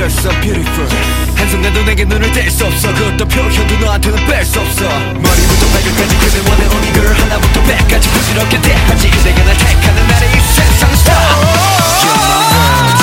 You're so beautiful. 한순간도 내게 눈을 뗄 수 없어. 그 어떤 표현도 너한테는 뺄 수 없어. 머리부터 발끝까지 그대 원해 only girl. 하나부터 백까지 부질없게 대하지. 내가 날 택하는 나를 이 세상 star. You're my world.